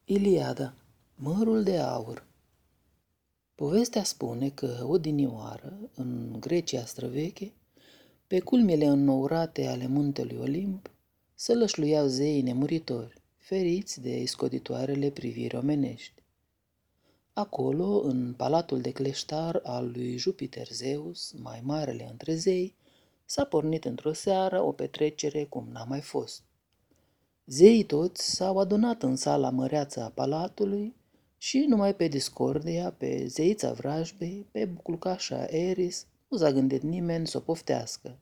Iliada, mărul de aur. Povestea spune că odinioară, în Grecia străveche, pe culmile înnourate ale muntelui Olimp, sălășluiau zeii nemuritori, feriți de scoditoarele priviri omenești. Acolo, în palatul de cleștar al lui Jupiter Zeus, mai marele între zei, s-a pornit într-o seară o petrecere cum n-a mai fost. Zeii toți s-au adunat în sala măreață a palatului și numai pe Discordia, pe zeița vrajbei, pe buclucașa Eris, nu s-a gândit nimeni să o poftească.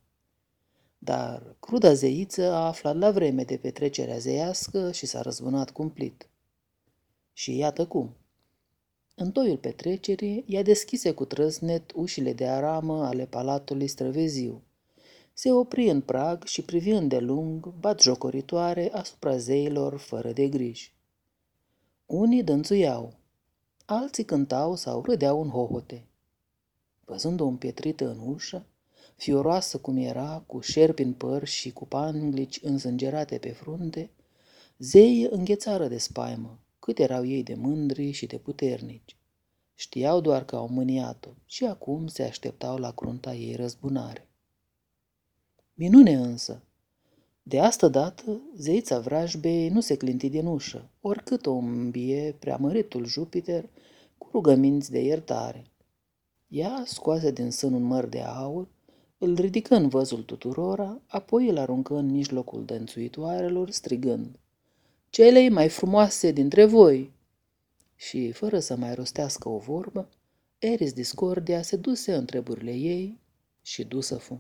Dar cruda zeiță a aflat la vreme de petrecerea zeiască și s-a răzbunat cumplit. Și iată cum. În toiul petrecerii, ea deschise cu trăsnet ușile de aramă ale palatului străveziu. Se opri în prag și privi îndelung, batjocoritoare asupra zeilor fără de griji. Unii dănțuiau, alții cântau sau râdeau în hohote. Văzând-o împietrită în ușă, fioroasă cum era, cu șerpi în păr și cu panglici însângerate pe frunte, zeii înghețară de spaimă, cât erau ei de mândri și de puternici. Știau doar că au mâniat-o și acum se așteptau la crunta ei răzbunare. Minune însă! De asta dată, zeița vrajbei nu se clinti din ușă, oricât o îmbie preamăritul Jupiter cu rugăminți de iertare. Ea scoase din sân un măr de aur, îl ridică în văzul tuturora, apoi îl aruncă în mijlocul dănțuitoarelor, strigând: "Celei mai frumoase dintre voi!" Și, fără să mai rostească o vorbă, Eris Discordia se duse în treburile ei și dusă fu.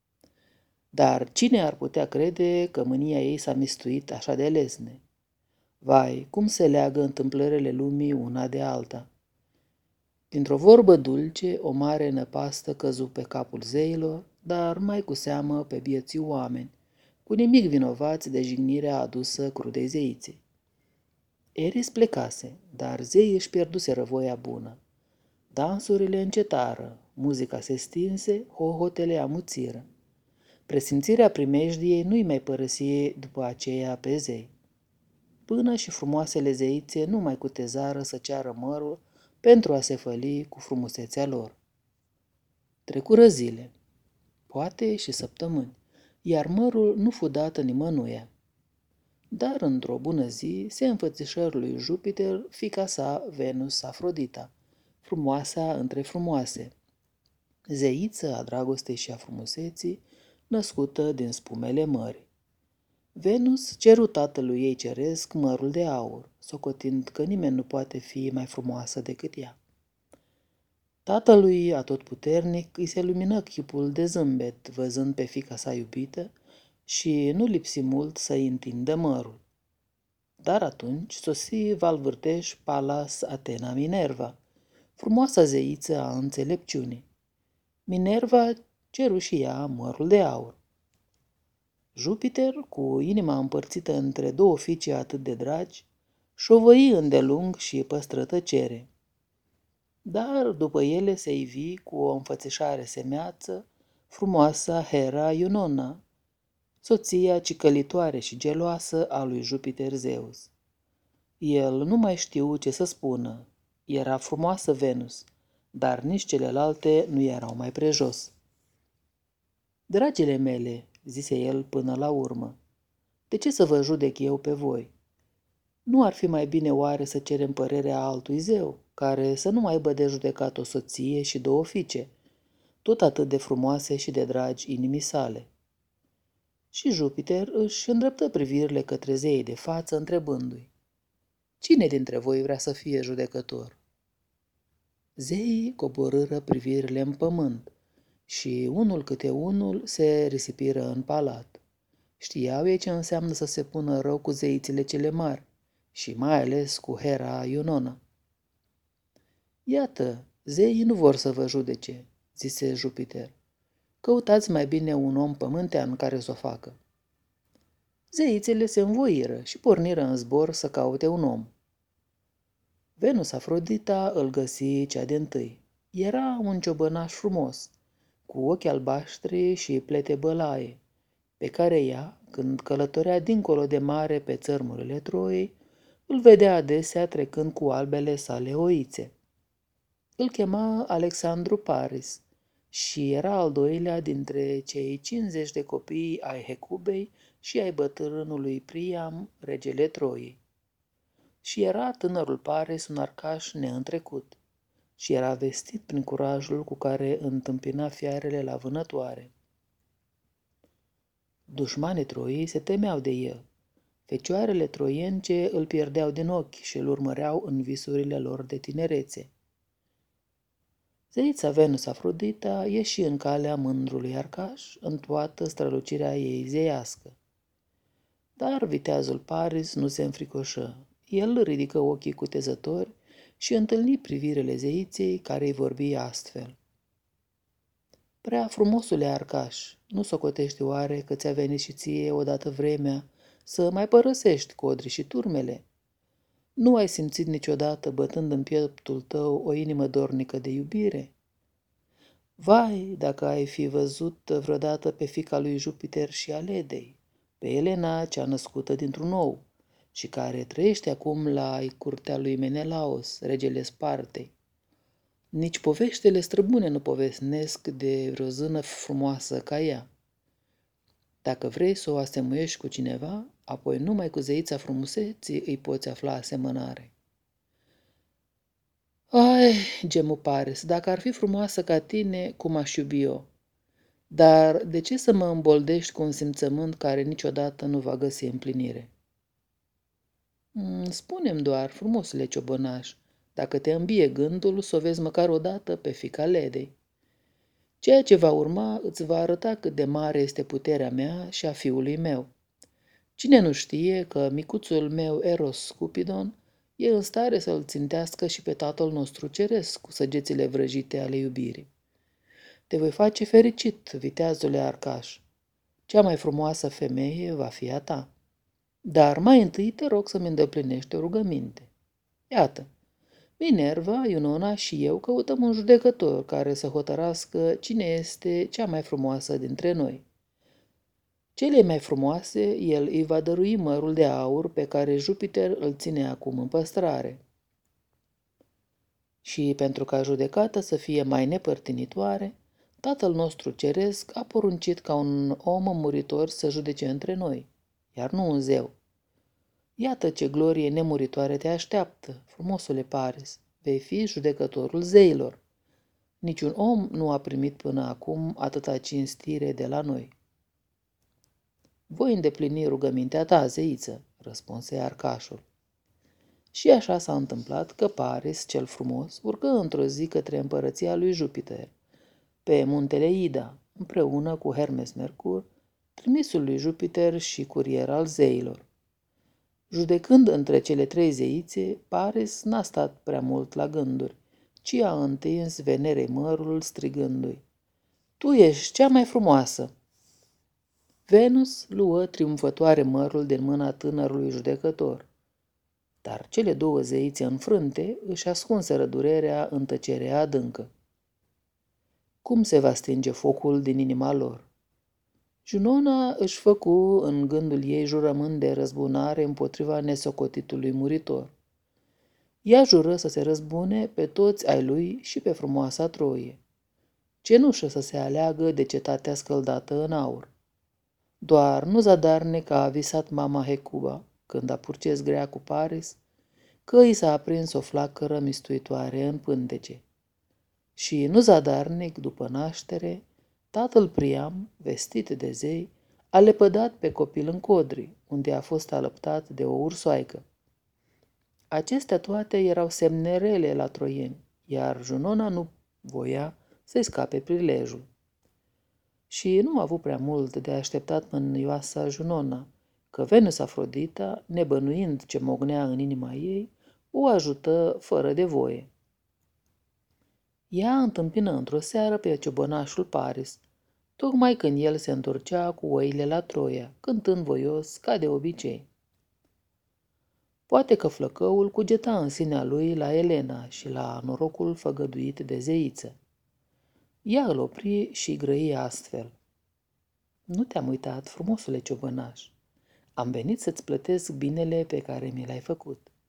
Dar cine ar putea crede că mânia ei s-a mistuit așa de lesne? Vai, cum se leagă întâmplările lumii una de alta! Dintr-o vorbă dulce, o mare năpastă căzu pe capul zeilor, dar mai cu seamă pe bieții oameni, cu nimic vinovați de jignirea adusă crudei zeiței. Eris plecase, dar zeii își pierduseră voia bună. Dansurile încetară, muzica se stinse, hohotele amuțiră. Presimțirea primejdiei nu-i mai părăsi după aceea pe zei. Până și frumoasele zeițe nu mai cutezară să ceară mărul pentru a se făli cu frumusețea lor. Trecură zile, poate și săptămâni, iar mărul nu fu dat nimănuia. Dar într-o bună zi se înfățișă lui Jupiter fiica sa Venus Afrodita, frumoasa între frumoase, zeiță a dragostei și a frumuseții, născută din spumele mării. Venus ceru tatălui ei ceresc mărul de aur, socotind că nimeni nu poate fi mai frumoasă decât ea. Tatălui atotputernic îi se lumină chipul de zâmbet, văzând pe fiica sa iubită, și nu lipsi mult să-i întindă mărul. Dar atunci sosi valvârteș Palas Atena Minerva, frumoasa zeiță a înțelepciunii. Minerva ceru și ea mărul de aur. Jupiter, cu inima împărțită între două fiice atât de dragi, șovăi îndelung și păstră tăcere. Dar după ele se ivi cu o înfățișare semeață frumoasa Hera Iunona, soția cicălitoare și geloasă a lui Jupiter Zeus. El nu mai știu ce să spună. Era frumoasă Venus, dar nici celelalte nu erau mai prejos. "Dragile mele," zise el până la urmă, "de ce să vă judec eu pe voi? Nu ar fi mai bine oare să cerem părerea altui zeu, care să nu aibă de judecat o soție și două fiice, tot atât de frumoase și de dragi inimii sale?" Și Jupiter își îndreptă privirile către zeii de față, întrebându-i: "Cine dintre voi vrea să fie judecător?" Zeii coborâră privirile în pământ și unul câte unul se risipiră în palat. Știau ei ce înseamnă să se pună rău cu zeițele cele mari și mai ales cu Hera Iunona. "Iată, zeii nu vor să vă judece," zise Jupiter. "Căutați mai bine un om pământean care să o facă." Zeițele se învoiră și porniră în zbor să caute un om. Venus Afrodita îl găsi cea dintâi. Era un ciobănaș frumos, cu ochi albaștri și plete bălaie, pe care ea, când călătorea dincolo de mare pe țărmurile Troiei, Îl vedea adesea trecând cu albele sale oițe. Îl chema Alexandru Paris și era al doilea dintre cei 50 de copii ai Hecubei și ai bătrânului Priam, regele Troiei. Și era tânărul Paris un arcaș neîntrecut și era vestit prin curajul cu care întâmpina fiarele la vânătoare. Dușmanii Troiei se temeau de el. Fecioarele troience îl pierdeau din ochi și îl urmăreau în visurile lor de tinerețe. Zeița Venus Afrodita ieși în calea mândrului arcaș în toată strălucirea ei zeiască. Dar viteazul Paris nu se înfricoșă. El ridică ochii cutezători și întâlni privirele zeiței care îi vorbi astfel. Prea frumosule arcaș, nu socotești oare că ți-a venit și ție odată vremea să mai părăsești codrii și turmele? Nu ai simțit niciodată, bătând în pieptul tău, o inimă dornică de iubire? Vai, dacă ai fi văzut vreodată pe fiica lui Jupiter și a Ledei, pe Elena, cea născută dintr-un ou și care trăiește acum la curtea lui Menelaos, regele Spartei. Nici poveștile străbune nu povestesc de vreo zână frumoasă ca ea. Dacă vrei să o asemuiești cu cineva, apoi numai cu zeița frumuseții îi poți afla asemănare. Ai, gemu Paris, dacă ar fi frumoasă ca tine, cum aș iubi eu. Dar de ce să mă îmboldești cu un simțământ care niciodată nu va găsi împlinire? Spune-mi doar, frumosule ciobănaș, dacă te îmbie gândul să o vezi măcar odată pe fiica Ledei. Ceea ce va urma îți va arăta cât de mare este puterea mea și a fiului meu. Cine nu știe că micuțul meu Eros Cupidon e în stare să-l țintească și pe tatăl nostru ceresc cu săgețile vrăjite ale iubirii. Te voi face fericit, viteazule arcaș. Cea mai frumoasă femeie va fi a ta. Dar mai întâi te rog să-mi îndeplinești o rugăminte. Iată, Minerva, Iunona și eu căutăm un judecător care să hotărască cine este cea mai frumoasă dintre noi. Celei mai frumoase, el îi va dărui mărul de aur pe care Jupiter îl ține acum în păstrare. Și pentru ca judecata să fie mai nepărtinitoare, Tatăl nostru ceresc a poruncit ca un om muritor să judece între noi, iar nu un zeu. Iată ce glorie nemuritoare te așteaptă, frumosule Paris, vei fi judecătorul zeilor. Niciun om nu a primit până acum atâta cinstire de la noi. Voi îndeplini rugămintea ta, zeiță, răspunse arcașul. Și așa s-a întâmplat că Paris, cel frumos, urcă într-o zi către împărăția lui Jupiter, pe muntele Ida, împreună cu Hermes Mercur, trimisul lui Jupiter și curier al zeilor. Judecând între cele trei zeițe, Paris n-a stat prea mult la gânduri, ci a întins Venerei mărul strigându-i: Tu ești cea mai frumoasă! Venus luă triumfătoare mărul din mâna tânărului judecător, dar cele două zeițe înfrânte își ascunseră durerea în tăcerea adâncă. Cum se va stinge focul din inima lor? Junona își făcu în gândul ei jurământ de răzbunare împotriva nesocotitului muritor. Ea jură să se răzbune pe toți ai lui și pe frumoasa Troie. Cenușă să se aleagă de cetatea scăldată în aur. Doar nu zadarnic a visat mama Hecuba, când a purces grea cu Paris, că i s-a aprins o flacără mistuitoare în pântece. Și nu zadarnic, după naștere, tatăl Priam, vestit de zei, a lepădat pe copil în codri, unde a fost alăptat de o ursoaică. Acestea toate erau semne rele la troieni, iar Junona nu voia să-i scape prilejul. Și nu a avut prea mult de așteptat mânioasa Junona, că Venus Afrodita, nebănuind ce mognea în inima ei, o ajută fără de voie. Ea întâmpină într-o seară pe ciobănașul Paris, tocmai când el se întorcea cu oile la Troia, cântând voios ca de obicei. Poate că flăcăul cugeta în sinea lui la Elena și la norocul făgăduit de zeiță. Ea îl opri și grăi astfel: Nu te-am uitat, frumosule ciobănaș. Am venit să-ți plătesc binele pe care mi l-ai făcut.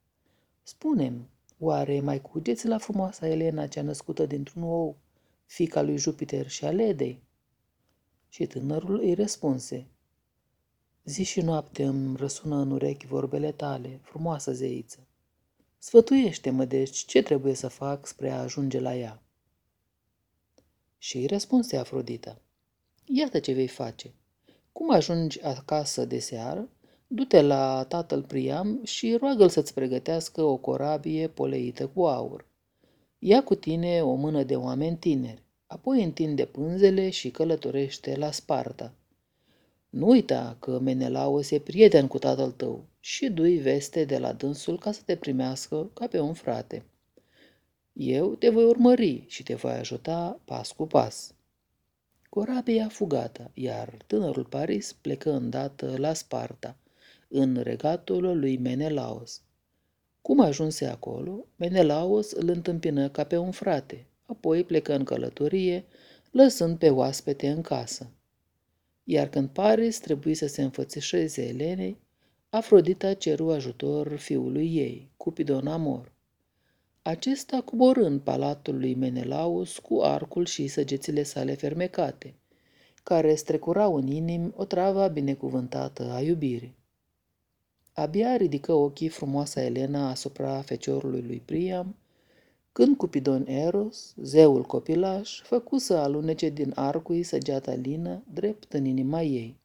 Spune-mi, oare mai cugeți la frumoasa Elena cea născută dintr-un ou, fiica lui Jupiter și a Ledei?" Și tânărul îi răspunse: "Zi și noapte îmi răsună în urechi vorbele tale, frumoasă zeiță. Sfătuiește-mă, deci, ce trebuie să fac spre a ajunge la ea?" Și îi răspunse Afrodita: "Iată ce vei face. Cum ajungi acasă de seară, du-te la tatăl Priam și roagă-l să-ți pregătească o corabie poleită cu aur. Ia cu tine o mână de oameni tineri, apoi întinde pânzele și călătorește la Sparta. Nu uita că Menelaos e prieten cu tatăl tău și du-i veste de la dânsul ca să te primească ca pe un frate. Eu te voi urmări și te voi ajuta pas cu pas." Corabia fugată, iar tânărul Paris plecă îndată la Sparta, în regatul lui Menelaos. Cum ajunse acolo, Menelaos îl întâmpină ca pe un frate, apoi plecă în călătorie, lăsând pe oaspete în casă. Iar când Paris trebuie să se înfățișeze Elenei, Afrodita ceru ajutor fiului ei, Cupidon Amor. Acesta coborâ în palatul lui Menelaus cu arcul și săgețile sale fermecate, care strecurau în inimi o travă binecuvântată a iubirii. Abia ridică ochii frumoasa Elena asupra feciorului lui Priam, când Cupidon Eros, zeul copilaș, făcu să alunece din arcul săgeata lină drept în inima ei.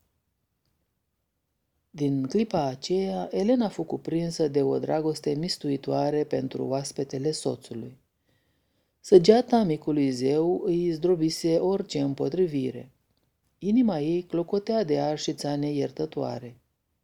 Din clipa aceea, Elena fu cuprinsă de o dragoste mistuitoare pentru oaspetele soțului. Săgeata micului zeu îi zdrobise orice împotrivire. Inima ei clocotea de arșițane iertătoare.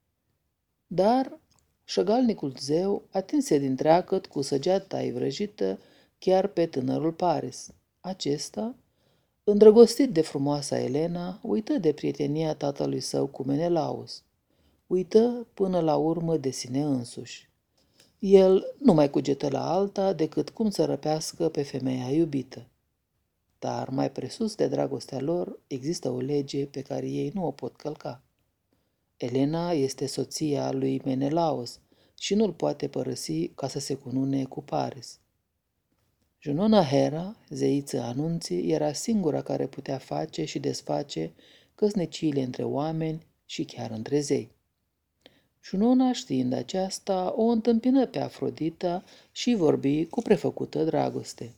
Dar șăgalnicul zeu atinse din treacăt cu săgeata ivrăjită chiar pe tânărul Paris. Acesta, îndrăgostit de frumoasa Elena, uită de prietenia tatălui său cu Menelaus. Uită până la urmă de sine însuși. El nu mai cugetă la alta decât cum să răpească pe femeia iubită. Dar mai presus de dragostea lor există o lege pe care ei nu o pot călca. Elena este soția lui Menelaos și nu-l poate părăsi ca să se cunune cu Paris. Junona Hera, zeiță anunții, era singura care putea face și desface căsniciile între oameni și chiar între zei. Junona, știind aceasta, o întâmpină pe Afrodita și vorbi cu prefăcută dragoste.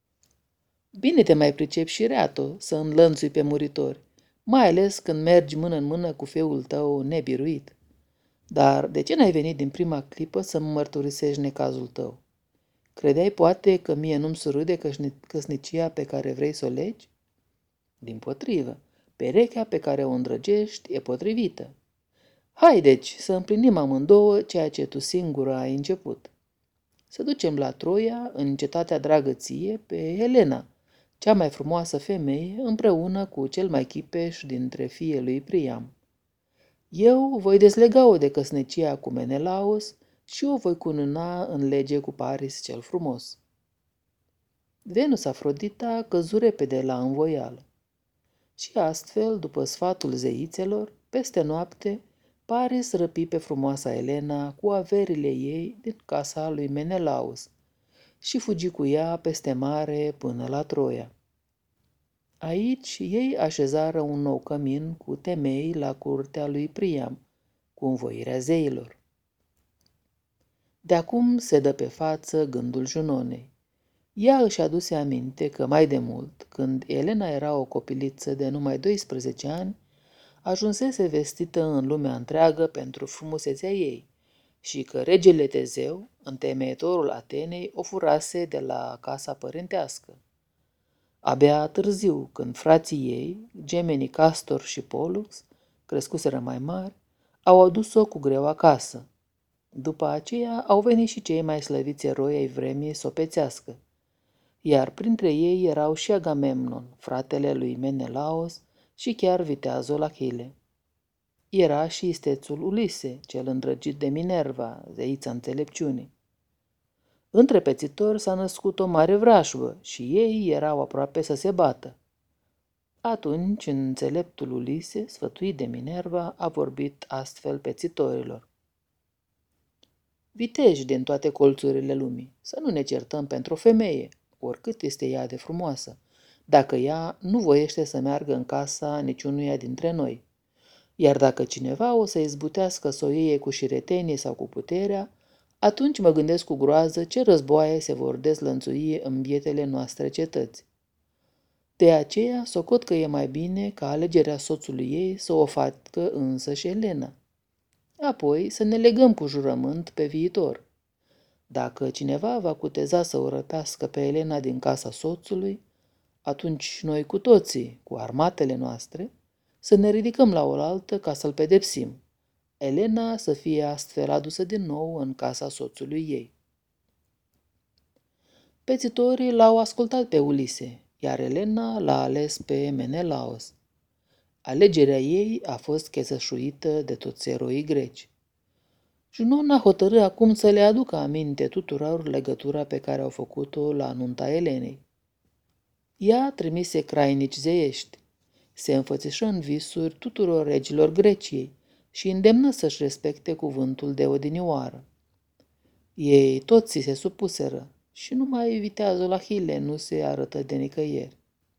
"Bine te mai pricepi și reato să înlănțui pe muritori, mai ales când mergi mână în mână cu fiul tău nebiruit. Dar de ce n-ai venit din prima clipă să-mi mărturisești necazul tău? Credeai poate că mie nu-mi surâde căsnicia pe care vrei să o legi? Dimpotrivă, perechea pe care o îndrăgești e potrivită. Hai deci să împlinim amândouă ceea ce tu singură ai început. Să ducem la Troia, în cetatea dragă ție, pe Elena, cea mai frumoasă femeie, împreună cu cel mai chipeș dintre fiii lui Priam. Eu voi dezlega-o de căsnicia cu Menelaos și o voi cununa în lege cu Paris cel frumos." Venus Afrodita căzu repede la învoială. Și astfel, după sfatul zeițelor, peste noapte, Paris răpi pe frumoasa Elena cu averile ei din casa lui Menelaus și fugi cu ea peste mare până la Troia. Aici ei așezară un nou cămin cu temei la curtea lui Priam, cu învoirea zeilor. De acum se dă pe față gândul Junonei. Ea își aduse aminte că mai de mult, când Elena era o copiliță de numai 12 ani, ajunsese vestită în lumea întreagă pentru frumusețea ei și că regele Tezeu, întemeietorul Atenei, o furase de la casa părintească. Abia târziu, când frații ei, gemenii Castor și Pollux, crescuseră mai mari, au adus-o cu greu acasă. După aceea au venit și cei mai slăviți eroi ai vremii să o pețească, iar printre ei erau și Agamemnon, fratele lui Menelaos, și chiar viteazul Achille. Era și istețul Ulise, cel îndrăgit de Minerva, zeița înțelepciunii. Între pețitori s-a născut o mare vrașbă și ei erau aproape să se bată. Atunci, înțeleptul Ulise, sfătuit de Minerva, a vorbit astfel pețitorilor. viteji din toate colțurile lumii, să nu ne certăm pentru o femeie, oricât este ea de frumoasă, dacă ea nu voiește să meargă în casa niciunuia dintre noi. Iar dacă cineva o să izbutească să o iei cu șiretenie sau cu puterea, atunci mă gândesc cu groază ce războaie se vor dezlănțui în bietele noastre cetăți. De aceea, socot că e mai bine ca alegerea soțului ei să o facă însăși Elena. Apoi să ne legăm cu jurământ pe viitor. Dacă cineva va cuteza să o răpească pe Elena din casa soțului, atunci noi cu toții, cu armatele noastre, să ne ridicăm la oaltă ca să-l pedepsim. Elena să fie astfel adusă din nou în casa soțului ei. Pețitorii l-au ascultat pe Ulise, iar Elena l-a ales pe Menelaos. Alegerea ei a fost chesășuită de toți eroii greci. Junona hotărâ acum să le aducă aminte tuturor legătura pe care au făcut-o la nunta Elenei. Ea trimise crainici zeiești, se înfățișă în visuri tuturor regilor Greciei și îndemnă să-și respecte cuvântul de odinioară. Ei toți se supuseră și numai viteazul Ahile nu se arătă de nicăieri.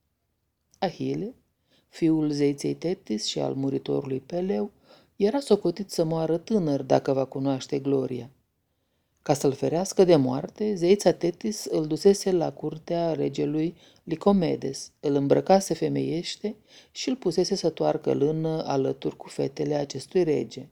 Ahile, fiul zeiței Tetis și al muritorului Peleu, era socotit să moară tânăr dacă va cunoaște gloria. Ca să-l ferească de moarte, zeița Tetis îl dusese la curtea regelui Licomedes, îl îmbrăcase femeiește și îl pusese să toarcă lână alături cu fetele acestui rege.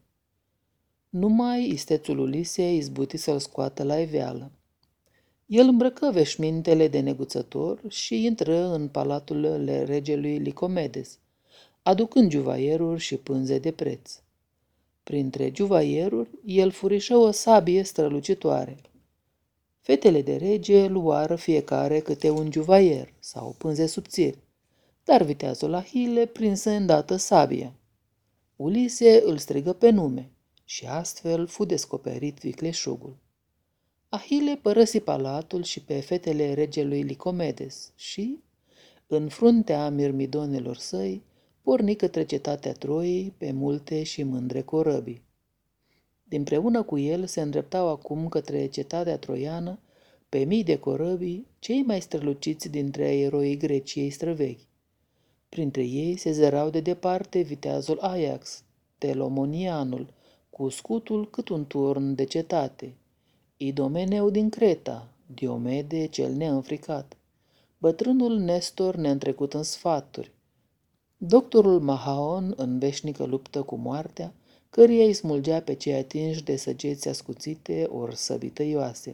Numai istețul Ulise izbuti să-l scoată la iveală. El îmbrăcă veșmintele de neguțător și intră în palatul regelui Licomedes, aducând juvaieruri și pânze de preț. Printre juvaieruri, el furișă o sabie strălucitoare. Fetele de rege luară fiecare câte un juvaier sau pânze subțiri, dar viteazul Ahile prinse îndată sabia. Ulise îl strigă pe nume și astfel fu descoperit vicleșugul. Ahile părăsi palatul și pe fetele regelui Licomedes și, în fruntea mirmidonelor săi, porni către cetatea Troiei pe multe și mândre corăbii. Dinpreună cu el se îndreptau acum către cetatea troiană, pe mii de corăbii, cei mai străluciți dintre eroii Greciei străvechi. Printre ei se zărau de departe viteazul Ajax, Telomonianul, cu scutul cât un turn de cetate, Idomeneu din Creta, Diomede cel neînfricat, bătrânul Nestor neîntrecut în sfaturi, doctorul Mahaon în veșnică luptă cu moartea, căruia îi smulgea pe cei atinși de săgeți ascuțite ori săbii tăioase.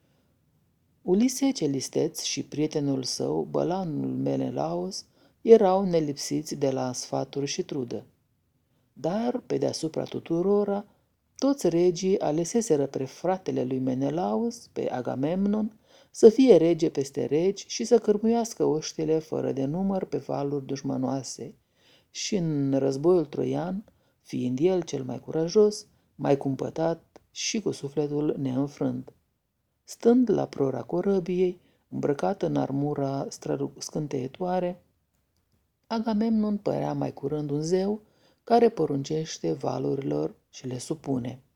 Ulise cel isteț și prietenul său, bălanul Menelaos, erau nelipsiți de la sfaturi și trudă. Dar, pe deasupra tuturora, toți regii aleseseră pe fratele lui Menelaos, pe Agamemnon, să fie rege peste regi și să cârmuiască oștile fără de număr pe valuri dușmanoase. Și în războiul troian, fiind el cel mai curajos, mai cumpătat și cu sufletul neînfrânt. Stând la prora corăbiei, îmbrăcat în armura scânteietoare, Agamemnon părea mai curând un zeu care poruncește valurilor și le supune.